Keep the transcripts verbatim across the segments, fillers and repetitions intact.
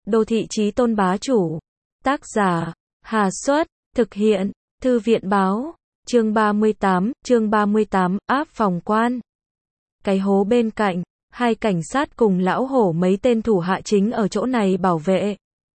Đô thị chí tôn bá chủ. Tác giả, Hà Xuất, thực hiện, Thư viện báo, chương ba mươi tám, chương ba mươi tám, áp phòng quan. Cái hố bên cạnh, hai cảnh sát cùng lão hổ mấy tên thủ hạ chính ở chỗ này bảo vệ.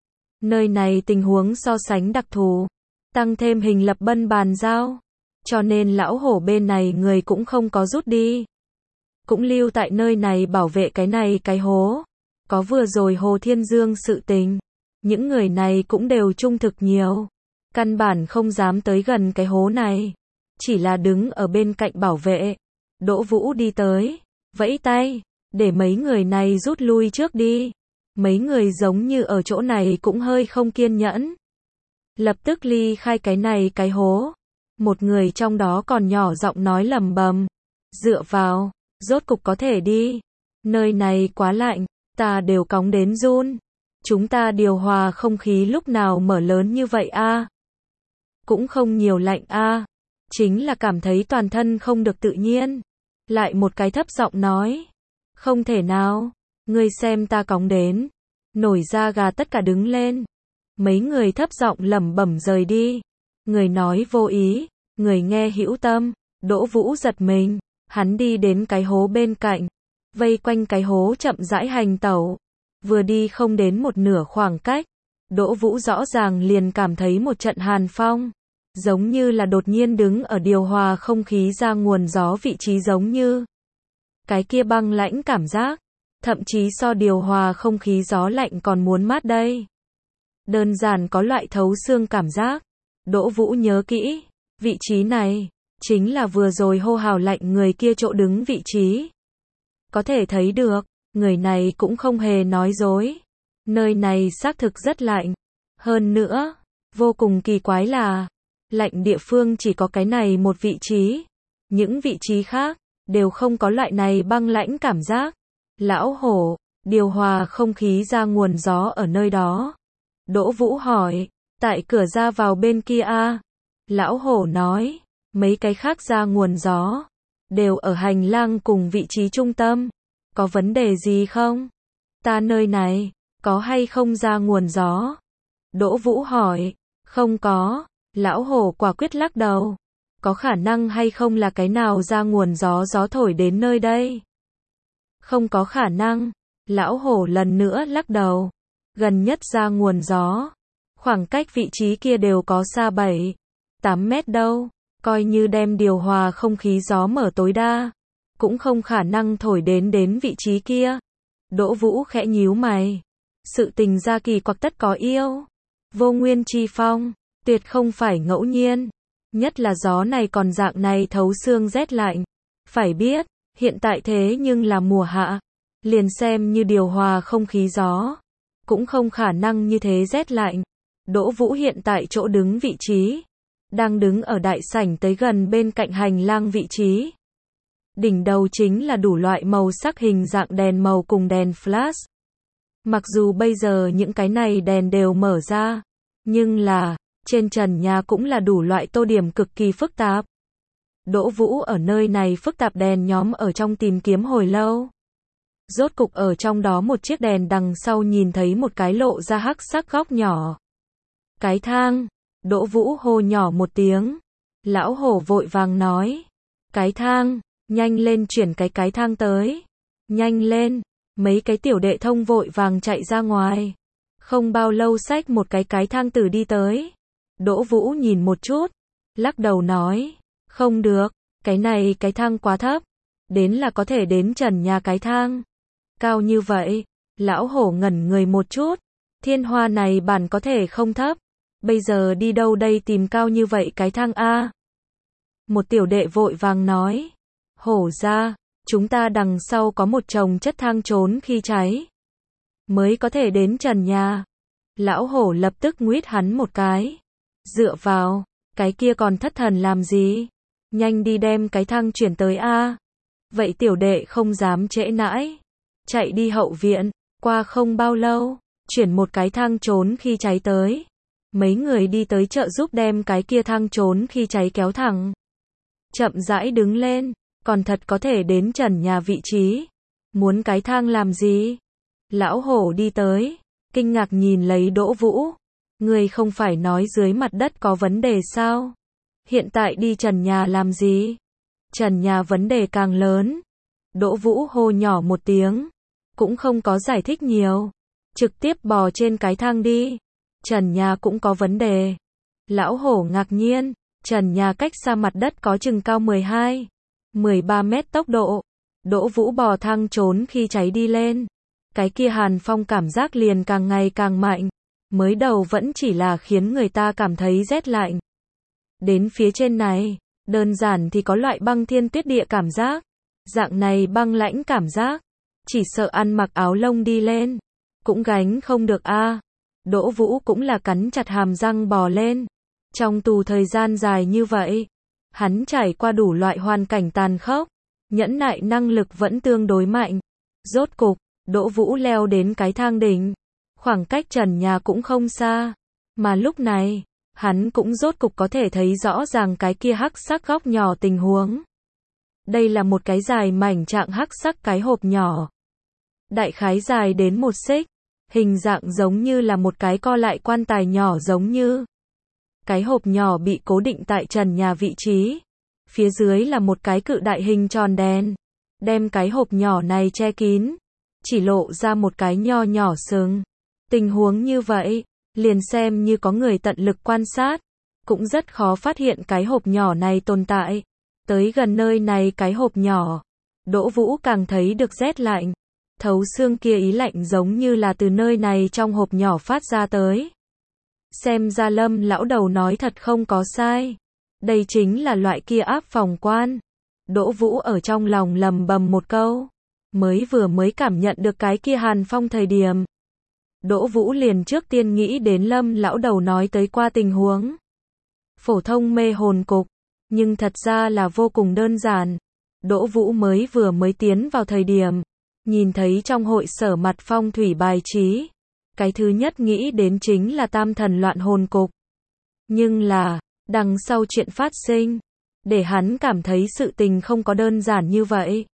Nơi này tình huống so sánh đặc thù, tăng thêm hình lập bân bàn giao, cho nên lão hổ bên này người cũng không có rút đi. Cũng lưu tại nơi này bảo vệ cái này cái hố. Có vừa rồi Hồ Thiên Dương sự tình, những người này cũng đều trung thực nhiều, căn bản không dám tới gần cái hố này, chỉ là đứng ở bên cạnh bảo vệ. Đỗ Vũ đi tới, vẫy tay, để mấy người này rút lui trước đi. Mấy người giống như ở chỗ này cũng hơi không kiên nhẫn, lập tức ly khai cái này cái hố. Một người trong đó còn nhỏ giọng nói lầm bầm, dựa vào, rốt cục có thể đi, nơi này quá lạnh, ta đều cóng đến run. Chúng ta điều hòa không khí lúc nào mở lớn như vậy a? Cũng không nhiều lạnh a, chính là cảm thấy toàn thân không được tự nhiên. Lại một cái thấp giọng nói, không thể nào, ngươi xem ta cóng đến, nổi da gà tất cả đứng lên. Mấy người thấp giọng lẩm bẩm rời đi. Người nói vô ý, người nghe hữu tâm. Đỗ Vũ giật mình, hắn đi đến cái hố bên cạnh, vây quanh cái hố chậm rãi hành tẩu. Vừa đi không đến một nửa khoảng cách, Đỗ Vũ rõ ràng liền cảm thấy một trận hàn phong, giống như là đột nhiên đứng ở điều hòa không khí ra nguồn gió vị trí, giống như cái kia băng lãnh cảm giác, thậm chí so điều hòa không khí gió lạnh còn muốn mát đây. Đơn giản có loại thấu xương cảm giác. Đỗ Vũ nhớ kỹ, vị trí này chính là vừa rồi hô hào lạnh người kia chỗ đứng vị trí. Có thể thấy được, người này cũng không hề nói dối. Nơi này xác thực rất lạnh. Hơn nữa, vô cùng kỳ quái là, lạnh địa phương chỉ có cái này một vị trí. Những vị trí khác, đều không có loại này băng lãnh cảm giác. Lão hổ, điều hòa không khí ra nguồn gió ở nơi đó. Đỗ Vũ hỏi, tại cửa ra vào bên kia a? Lão hổ nói, mấy cái khác ra nguồn gió, đều ở hành lang cùng vị trí trung tâm. Có vấn đề gì không? Ta nơi này, có hay không ra nguồn gió? Đỗ Vũ hỏi, không có. Lão hổ quả quyết lắc đầu. Có khả năng hay không là cái nào ra nguồn gió gió thổi đến nơi đây? Không có khả năng. Lão hổ lần nữa lắc đầu. Gần nhất ra nguồn gió, khoảng cách vị trí kia đều có xa bảy, tám mét đâu. Coi như đem điều hòa không khí gió mở tối đa, cũng không khả năng thổi đến đến vị trí kia. Đỗ Vũ khẽ nhíu mày. Sự tình ra kỳ quặc tất có yêu. Vô nguyên chi phong, tuyệt không phải ngẫu nhiên. Nhất là gió này còn dạng này thấu xương rét lạnh. Phải biết, hiện tại thế nhưng là mùa hạ. Liền xem như điều hòa không khí gió, cũng không khả năng như thế rét lạnh. Đỗ Vũ hiện tại chỗ đứng vị trí, đang đứng ở đại sảnh tới gần bên cạnh hành lang vị trí. Đỉnh đầu chính là đủ loại màu sắc hình dạng đèn màu cùng đèn flash. Mặc dù bây giờ những cái này đèn đều mở ra, nhưng là, trên trần nhà cũng là đủ loại tô điểm cực kỳ phức tạp. Đỗ Vũ ở nơi này phức tạp đèn nhóm ở trong tìm kiếm hồi lâu. Rốt cục ở trong đó một chiếc đèn đằng sau nhìn thấy một cái lộ ra hắc sắc góc nhỏ. Cái thang. Đỗ Vũ hô nhỏ một tiếng. Lão hổ vội vàng nói, cái thang, nhanh lên chuyển cái cái thang tới. Nhanh lên. Mấy cái tiểu đệ thông vội vàng chạy ra ngoài. Không bao lâu xách một cái cái thang từ đi tới. Đỗ Vũ nhìn một chút, lắc đầu nói, không được, cái này cái thang quá thấp. Đến là có thể đến trần nhà cái thang. Cao như vậy. Lão hổ ngẩn người một chút. Thiên hoa này bản có thể không thấp. Bây giờ đi đâu đây tìm cao như vậy cái thang a? Một tiểu đệ vội vàng nói, hổ ra, chúng ta đằng sau có một chồng chất thang trốn khi cháy, mới có thể đến trần nhà. Lão hổ lập tức nguyết hắn một cái. Dựa vào, cái kia còn thất thần làm gì? Nhanh đi đem cái thang chuyển tới a. Vậy tiểu đệ không dám trễ nãi, chạy đi hậu viện. Qua không bao lâu, chuyển một cái thang trốn khi cháy tới. Mấy người đi tới trợ giúp đem cái kia thang trốn khi cháy kéo thẳng. Chậm rãi đứng lên, còn thật có thể đến trần nhà vị trí. Muốn cái thang làm gì? Lão hổ đi tới, kinh ngạc nhìn lấy Đỗ Vũ. Người không phải nói dưới mặt đất có vấn đề sao? Hiện tại đi trần nhà làm gì? Trần nhà vấn đề càng lớn. Đỗ Vũ hô nhỏ một tiếng. Cũng không có giải thích nhiều. Trực tiếp bò trên cái thang đi. Trần nhà cũng có vấn đề. Lão hổ ngạc nhiên. Trần nhà cách xa mặt đất có chừng cao mười hai, mười ba mét tốc độ. Đỗ Vũ bò thang trốn khi cháy đi lên. Cái kia hàn phong cảm giác liền càng ngày càng mạnh. Mới đầu vẫn chỉ là khiến người ta cảm thấy rét lạnh. Đến phía trên này, đơn giản thì có loại băng thiên tuyết địa cảm giác. Dạng này băng lãnh cảm giác. Chỉ sợ ăn mặc áo lông đi lên. Cũng gánh không được a. À. Đỗ Vũ cũng là cắn chặt hàm răng bò lên. Trong tù thời gian dài như vậy, hắn trải qua đủ loại hoàn cảnh tàn khốc, nhẫn nại năng lực vẫn tương đối mạnh. Rốt cục, Đỗ Vũ leo đến cái thang đỉnh. Khoảng cách trần nhà cũng không xa. Mà lúc này, hắn cũng rốt cục có thể thấy rõ ràng cái kia hắc sắc góc nhỏ tình huống. Đây là một cái dài mảnh trạng hắc sắc cái hộp nhỏ. Đại khái dài đến một xích. Hình dạng giống như là một cái co lại quan tài nhỏ giống như. Cái hộp nhỏ bị cố định tại trần nhà vị trí. Phía dưới là một cái cự đại hình tròn đèn. Đem cái hộp nhỏ này che kín. Chỉ lộ ra một cái nho nhỏ sừng. Tình huống như vậy, liền xem như có người tận lực quan sát. Cũng rất khó phát hiện cái hộp nhỏ này tồn tại. Tới gần nơi này cái hộp nhỏ. Đỗ Vũ càng thấy được rét lạnh. Thấu xương kia ý lạnh giống như là từ nơi này trong hộp nhỏ phát ra tới. Xem ra Lâm lão đầu nói thật không có sai. Đây chính là loại kia áp phòng quan. Đỗ Vũ ở trong lòng lầm bầm một câu. Mới vừa mới cảm nhận được cái kia hàn phong thời điểm. Đỗ Vũ liền trước tiên nghĩ đến Lâm lão đầu nói tới qua tình huống. Phổ thông mê hồn cục. Nhưng thật ra là vô cùng đơn giản. Đỗ Vũ mới vừa mới tiến vào thời điểm. Nhìn thấy trong hội sở mặt phong thủy bài trí. Cái thứ nhất nghĩ đến chính là tam thần loạn hồn cục. Nhưng là, đằng sau chuyện phát sinh, để hắn cảm thấy sự tình không có đơn giản như vậy.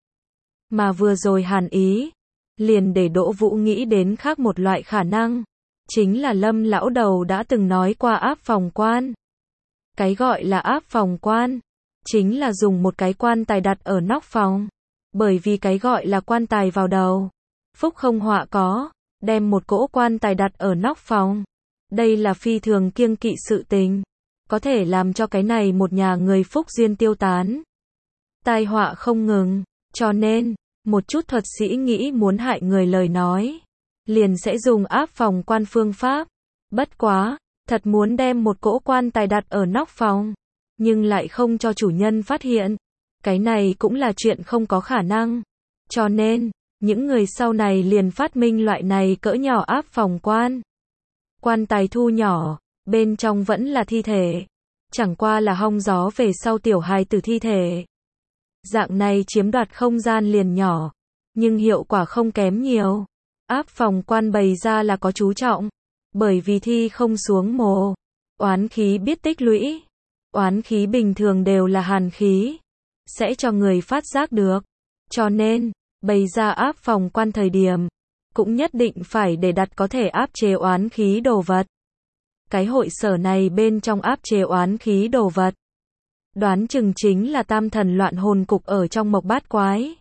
Mà vừa rồi hàn ý, liền để Đỗ Vũ nghĩ đến khác một loại khả năng. Chính là Lâm lão đầu đã từng nói qua áp phòng quan. Cái gọi là áp phòng quan, chính là dùng một cái quan tài đặt ở nóc phòng. Bởi vì cái gọi là quan tài vào đầu, phúc không họa có. Đem một cỗ quan tài đặt ở nóc phòng. Đây là phi thường kiêng kỵ sự tình. Có thể làm cho cái này một nhà người phúc duyên tiêu tán. Tai họa không ngừng. Cho nên, một chút thuật sĩ nghĩ muốn hại người lời nói. Liền sẽ dùng áp phòng quan phương pháp. Bất quá, thật muốn đem một cỗ quan tài đặt ở nóc phòng. Nhưng lại không cho chủ nhân phát hiện. Cái này cũng là chuyện không có khả năng. Cho nên, những người sau này liền phát minh loại này cỡ nhỏ áp phòng quan. Quan tài thu nhỏ, bên trong vẫn là thi thể. Chẳng qua là hong gió về sau tiểu hài tử thi thể. Dạng này chiếm đoạt không gian liền nhỏ, nhưng hiệu quả không kém nhiều. Áp phòng quan bày ra là có chú trọng. Bởi vì thi không xuống mồ, oán khí biết tích lũy. Oán khí bình thường đều là hàn khí. Sẽ cho người phát giác được. Cho nên, bày ra áp phòng quan thời điểm, cũng nhất định phải để đặt có thể áp chế oán khí đồ vật. Cái hội sở này bên trong áp chế oán khí đồ vật. Đoán chừng chính là tam thần loạn hồn cục ở trong mộc bát quái.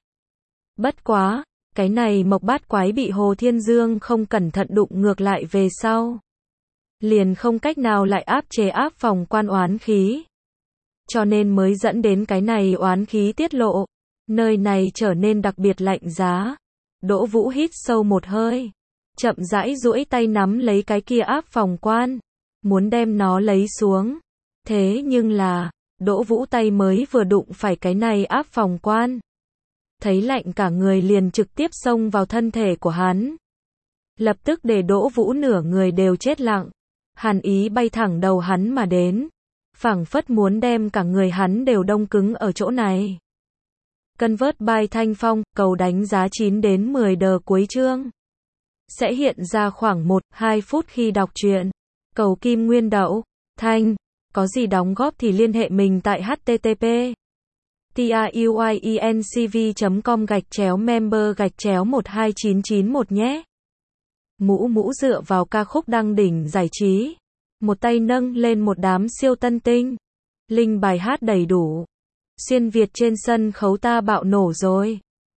Bất quá, cái này mộc bát quái bị Hồ Thiên Dương không cẩn thận đụng ngược lại về sau. Liền không cách nào lại áp chế áp phòng quan oán khí. Cho nên mới dẫn đến cái này oán khí tiết lộ. Nơi này trở nên đặc biệt lạnh giá. Đỗ Vũ hít sâu một hơi. Chậm rãi duỗi tay nắm lấy cái kia áp phòng quan. Muốn đem nó lấy xuống. Thế nhưng là, Đỗ Vũ tay mới vừa đụng phải cái này áp phòng quan. Thấy lạnh cả người liền trực tiếp xông vào thân thể của hắn. Lập tức để Đỗ Vũ nửa người đều chết lặng. Hàn ý bay thẳng đầu hắn mà đến. Phảng phất muốn đem cả người hắn đều đông cứng ở chỗ này. Convert by Thanh Phong, cầu đánh giá chín đến mười đờ cuối chương. Sẽ hiện ra khoảng một đến hai phút khi đọc truyện. Cầu kim nguyên đậu, Thanh. Có gì đóng góp thì liên hệ mình tại http truyencv chấm com gạch chéo member gạch chéo một hai chín chín một nhé. Mũ mũ dựa vào ca khúc đăng đỉnh giải trí. Một tay nâng lên một đám siêu tân tinh. Linh bài hát đầy đủ. Xuyên Việt trên sân khấu ta bạo nổ rồi.